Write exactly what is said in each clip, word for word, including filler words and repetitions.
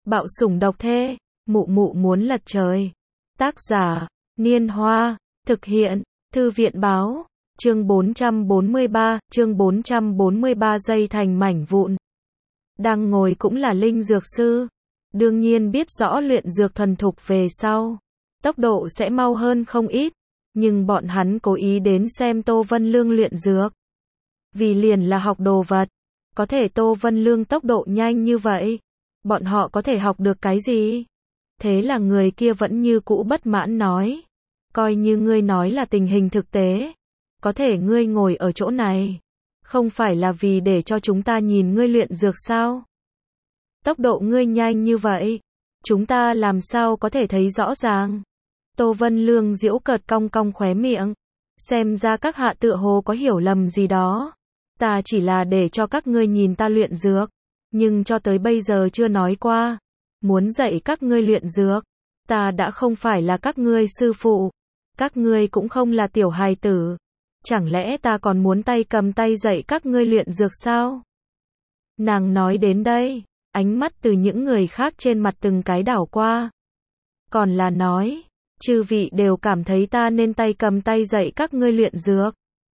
Bạo sủng độc thế, mụ mụ muốn lật trời. Tác giả, Niên Hoa, thực hiện, Thư viện báo, chương bốn trăm bốn mươi ba, chương bốn trăm bốn mươi ba giây thành mảnh vụn. Đang ngồi cũng là linh dược sư, đương nhiên biết rõ luyện dược thuần thục về sau, tốc độ sẽ mau hơn không ít, nhưng bọn hắn cố ý đến xem Tô Vân Lương luyện dược. Vì liền là học đồ vật, có thể Tô Vân Lương tốc độ nhanh như vậy, bọn họ có thể học được cái gì? Thế là người kia vẫn như cũ bất mãn nói, coi như ngươi nói là tình hình thực tế, có thể ngươi ngồi ở chỗ này, không phải là vì để cho chúng ta nhìn ngươi luyện dược sao? Tốc độ ngươi nhanh như vậy, chúng ta làm sao có thể thấy rõ ràng? Tô Vân Lương giễu cợt cong cong khóe miệng, xem ra các hạ tựa hồ có hiểu lầm gì đó. Ta chỉ là để cho các ngươi nhìn ta luyện dược, nhưng cho tới bây giờ chưa nói qua. Muốn dạy các ngươi luyện dược, ta đã không phải là các ngươi sư phụ, các ngươi cũng không là tiểu hài tử. Chẳng lẽ ta còn muốn tay cầm tay dạy các ngươi luyện dược sao? Nàng nói đến đây, ánh mắt từ những người khác trên mặt từng cái đảo qua. Còn là nói, chư vị đều cảm thấy ta nên tay cầm tay dạy các ngươi luyện dược.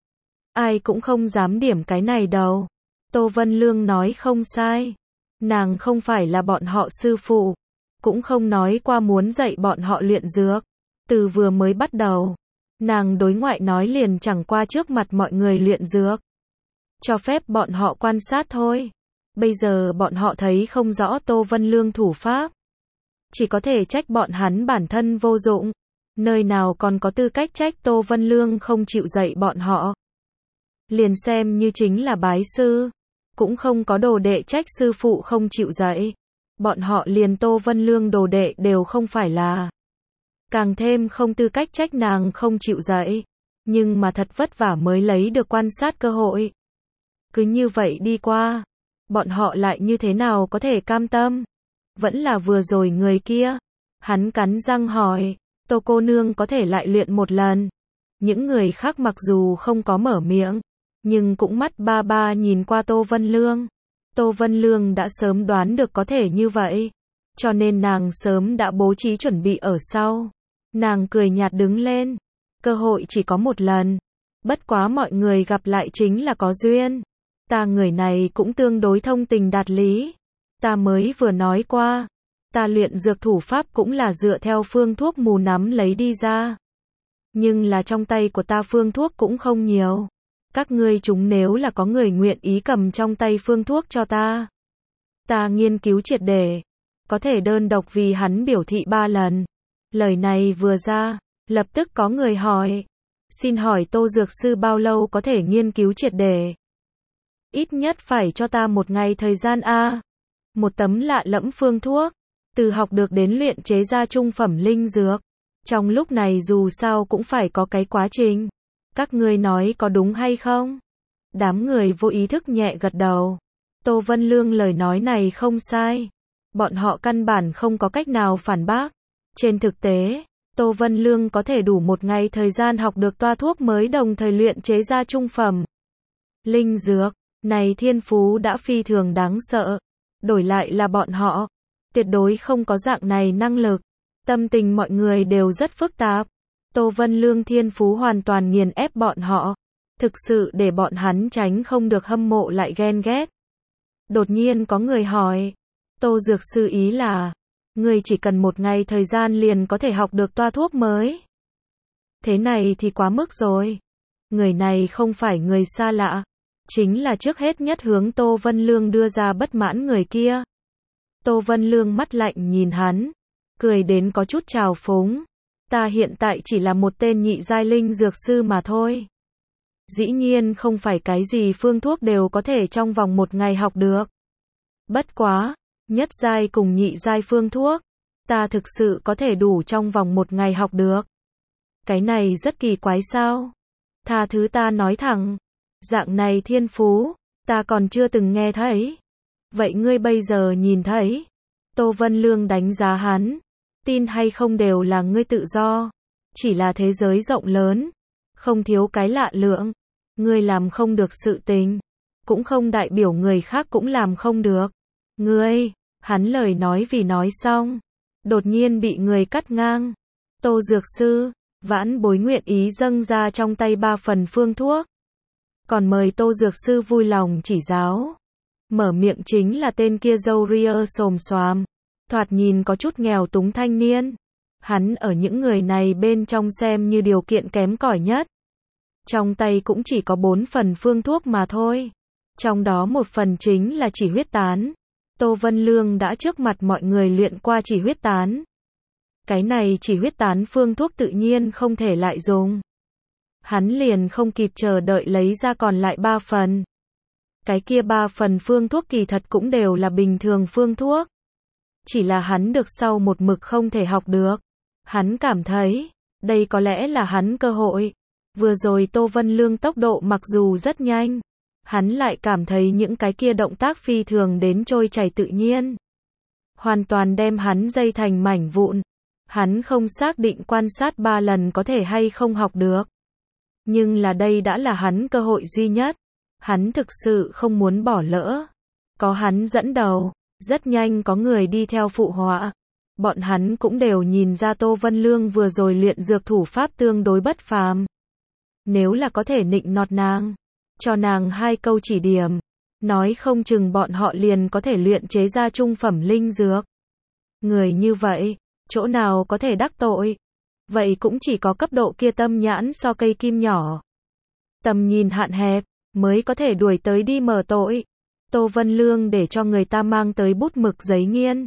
Ai cũng không dám điểm cái này đâu. Tô Vân Lương nói không sai. Nàng không phải là bọn họ sư phụ, cũng không nói qua muốn dạy bọn họ luyện dược. Từ vừa mới bắt đầu, nàng đối ngoại nói liền chẳng qua trước mặt mọi người luyện dược. Cho phép bọn họ quan sát thôi. Bây giờ bọn họ thấy không rõ Tô Vân Lương thủ pháp. Chỉ có thể trách bọn hắn bản thân vô dụng. Nơi nào còn có tư cách trách Tô Vân Lương không chịu dạy bọn họ. Liền xem như chính là bái sư, cũng không có đồ đệ trách sư phụ không chịu dạy. Bọn họ liền Tô Vân Lương đồ đệ đều không phải là. Càng thêm không tư cách trách nàng không chịu dạy. Nhưng mà thật vất vả mới lấy được quan sát cơ hội. Cứ như vậy đi qua, bọn họ lại như thế nào có thể cam tâm? Vẫn là vừa rồi người kia. Hắn cắn răng hỏi, Tô cô nương có thể lại luyện một lần. Những người khác mặc dù không có mở miệng, nhưng cũng mắt ba ba nhìn qua Tô Vân Lương. Tô Vân Lương đã sớm đoán được có thể như vậy, cho nên nàng sớm đã bố trí chuẩn bị ở sau. Nàng cười nhạt đứng lên, cơ hội chỉ có một lần, bất quá mọi người gặp lại chính là có duyên. Ta người này cũng tương đối thông tình đạt lý, ta mới vừa nói qua, ta luyện dược thủ pháp cũng là dựa theo phương thuốc mù nắm lấy đi ra. Nhưng là trong tay của ta phương thuốc cũng không nhiều. Các ngươi chúng nếu là có người nguyện ý cầm trong tay phương thuốc cho ta, ta nghiên cứu triệt để, có thể đơn độc vì hắn biểu thị ba lần. Lời này vừa ra, lập tức có người hỏi, xin hỏi Tô Dược Sư bao lâu có thể nghiên cứu triệt để? Ít nhất phải cho ta một ngày thời gian a. Một tấm lạ lẫm phương thuốc, từ học được đến luyện chế ra trung phẩm linh dược. Trong lúc này dù sao cũng phải có cái quá trình. Các ngươi nói có đúng hay không? Đám người vô ý thức nhẹ gật đầu. Tô Vân Lương lời nói này không sai. Bọn họ căn bản không có cách nào phản bác. Trên thực tế, Tô Vân Lương có thể đủ một ngày thời gian học được toa thuốc mới đồng thời luyện chế ra trung phẩm linh dược. Này thiên phú đã phi thường đáng sợ. Đổi lại là bọn họ, tuyệt đối không có dạng này năng lực. Tâm tình mọi người đều rất phức tạp. Tô Vân Lương thiên phú hoàn toàn nghiền ép bọn họ. Thực sự để bọn hắn tránh không được hâm mộ lại ghen ghét. Đột nhiên có người hỏi, Tô Dược Sư ý là, người chỉ cần một ngày thời gian liền có thể học được toa thuốc mới. Thế này thì quá mức rồi. Người này không phải người xa lạ, chính là trước hết nhất hướng Tô Vân Lương đưa ra bất mãn người kia. Tô Vân Lương mắt lạnh nhìn hắn, cười đến có chút trào phúng. Ta hiện tại chỉ là một tên nhị giai linh dược sư mà thôi. Dĩ nhiên không phải cái gì phương thuốc đều có thể trong vòng một ngày học được. Bất quá, nhất giai cùng nhị giai phương thuốc, ta thực sự có thể đủ trong vòng một ngày học được. Cái này rất kỳ quái sao? Tha thứ ta nói thẳng, dạng này thiên phú, ta còn chưa từng nghe thấy. Vậy ngươi bây giờ nhìn thấy? Tô Vân Lương đánh giá hắn. Tin hay không đều là ngươi tự do. Chỉ là thế giới rộng lớn, không thiếu cái lạ lượm. Ngươi làm không được sự tình, cũng không đại biểu người khác cũng làm không được. Ngươi, Hắn lời nói vì nói xong, đột nhiên bị người cắt ngang. Tô Dược Sư, Vãn Bối nguyện ý dâng ra trong tay ba phần phương thuốc. Còn mời Tô Dược Sư vui lòng chỉ giáo. Mở miệng chính là tên kia râu ria xồm xoàm, thoạt nhìn có chút nghèo túng thanh niên. Hắn ở những người này bên trong xem như điều kiện kém cỏi nhất. Trong tay cũng chỉ có bốn phần phương thuốc mà thôi. Trong đó một phần chính là chỉ huyết tán. Tô Vân Lương đã trước mặt mọi người luyện qua chỉ huyết tán. Cái này chỉ huyết tán phương thuốc tự nhiên không thể lại dùng. Hắn liền không kịp chờ đợi lấy ra còn lại ba phần. Cái kia ba phần phương thuốc kỳ thật cũng đều là bình thường phương thuốc. Chỉ là hắn được sau một mực không thể học được. Hắn cảm thấy, đây có lẽ là hắn cơ hội. Vừa rồi Tô Vân Lương tốc độ mặc dù rất nhanh, hắn lại cảm thấy những cái kia động tác phi thường đến trôi chảy tự nhiên. Hoàn toàn đem hắn dây thành mảnh vụn. Hắn không xác định quan sát ba lần có thể hay không học được. Nhưng là đây đã là hắn cơ hội duy nhất. Hắn thực sự không muốn bỏ lỡ. Có hắn dẫn đầu, rất nhanh có người đi theo phụ họa. Bọn hắn cũng đều nhìn ra Tô Vân Lương vừa rồi luyện dược thủ pháp tương đối bất phàm. Nếu là có thể nịnh nọt nàng, cho nàng hai câu chỉ điểm, nói không chừng bọn họ liền có thể luyện chế ra trung phẩm linh dược. Người như vậy, chỗ nào có thể đắc tội? Vậy cũng chỉ có cấp độ kia tâm nhãn so cây kim nhỏ. Tầm nhìn hạn hẹp, mới có thể đuổi tới đi mở tội. Tô Vân Lương để cho người ta mang tới bút mực giấy nghiên.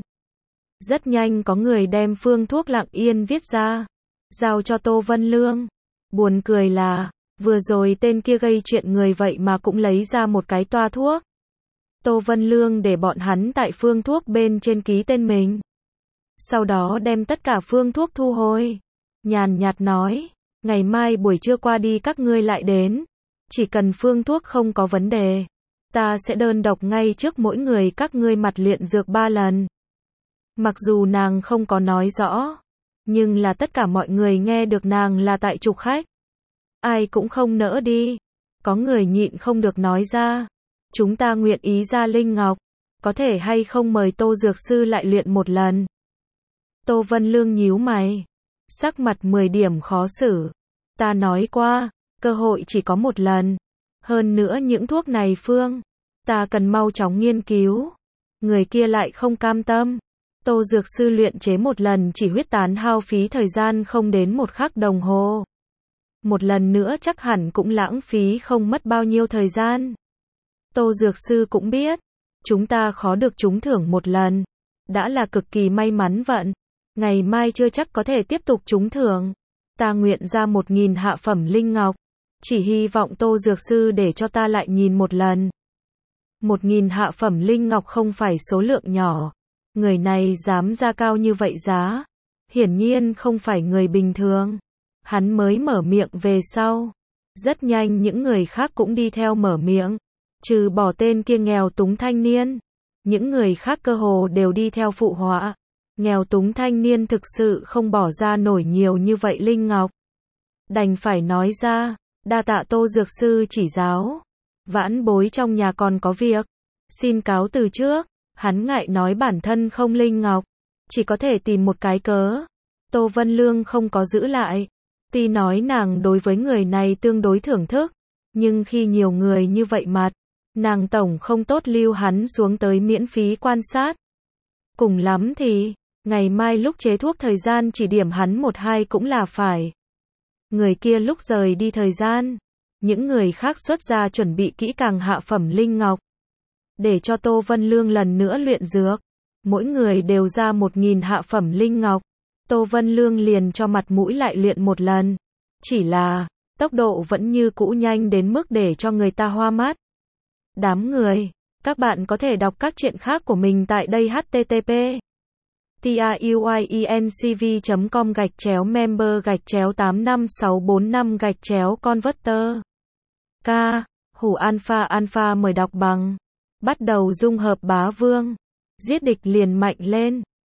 Rất nhanh có người đem phương thuốc lặng yên viết ra, giao cho Tô Vân Lương. Buồn cười là, vừa rồi tên kia gây chuyện người vậy mà cũng lấy ra một cái toa thuốc. Tô Vân Lương để bọn hắn tại phương thuốc bên trên ký tên mình. Sau đó đem tất cả phương thuốc thu hồi. Nhàn nhạt nói, ngày mai buổi trưa qua đi các ngươi lại đến. Chỉ cần phương thuốc không có vấn đề, ta sẽ đơn độc ngay trước mỗi người các ngươi mặt luyện dược ba lần. Mặc dù nàng không có nói rõ, nhưng là tất cả mọi người nghe được nàng là tại trục khách. Ai cũng không nỡ đi. Có người nhịn không được nói ra, chúng ta nguyện ý ra linh ngọc, có thể hay không mời Tô Dược Sư lại luyện một lần. Tô Vân Lương nhíu mày, sắc mặt mười điểm khó xử. Ta nói qua, cơ hội chỉ có một lần. Hơn nữa những thuốc này phương, ta cần mau chóng nghiên cứu. Người kia lại không cam tâm. Tô Dược Sư luyện chế một lần chỉ huyết tán hao phí thời gian không đến một khắc đồng hồ. Một lần nữa chắc hẳn cũng lãng phí không mất bao nhiêu thời gian. Tô Dược Sư cũng biết, chúng ta khó được trúng thưởng một lần, đã là cực kỳ may mắn vận. Ngày mai chưa chắc có thể tiếp tục trúng thưởng. Ta nguyện ra một nghìn hạ phẩm linh ngọc, chỉ hy vọng Tô Dược Sư để cho ta lại nhìn một lần. Một nghìn hạ phẩm linh ngọc không phải số lượng nhỏ. Người này dám ra cao như vậy giá, hiển nhiên không phải người bình thường. Hắn mới mở miệng về sau, rất nhanh những người khác cũng đi theo mở miệng, trừ bỏ tên kia nghèo túng thanh niên, những người khác cơ hồ đều đi theo phụ họa. Nghèo túng thanh niên thực sự không bỏ ra nổi nhiều như vậy linh ngọc, đành phải nói ra, đa tạ Tô Dược Sư chỉ giáo, vãn bối trong nhà còn có việc, xin cáo từ trước. Hắn ngại nói bản thân không linh ngọc, chỉ có thể tìm một cái cớ. Tô Vân Lương không có giữ lại. Tuy nói nàng đối với người này tương đối thưởng thức, nhưng khi nhiều người như vậy mặt, nàng tổng không tốt lưu hắn xuống tới miễn phí quan sát. Cùng lắm thì, ngày mai lúc chế thuốc thời gian chỉ điểm hắn một hai cũng là phải. Người kia lúc rời đi thời gian, những người khác xuất ra chuẩn bị kỹ càng hạ phẩm linh ngọc. Để cho Tô Vân Lương lần nữa luyện dược, mỗi người đều ra một nghìn hạ phẩm linh ngọc. Tô Vân Lương liền cho mặt mũi lại luyện một lần. Chỉ là, tốc độ vẫn như cũ nhanh đến mức để cho người ta hoa mắt. Đám người, các bạn có thể đọc các truyện khác của mình tại đây h t t p truyencv chấm com gạch chéo member gạch chéo tám năm sáu bốn năm gạch chéo converter. K. Hủ Alpha Alpha mời đọc bằng. Bắt đầu dung hợp bá vương. Giết địch liền mạnh lên.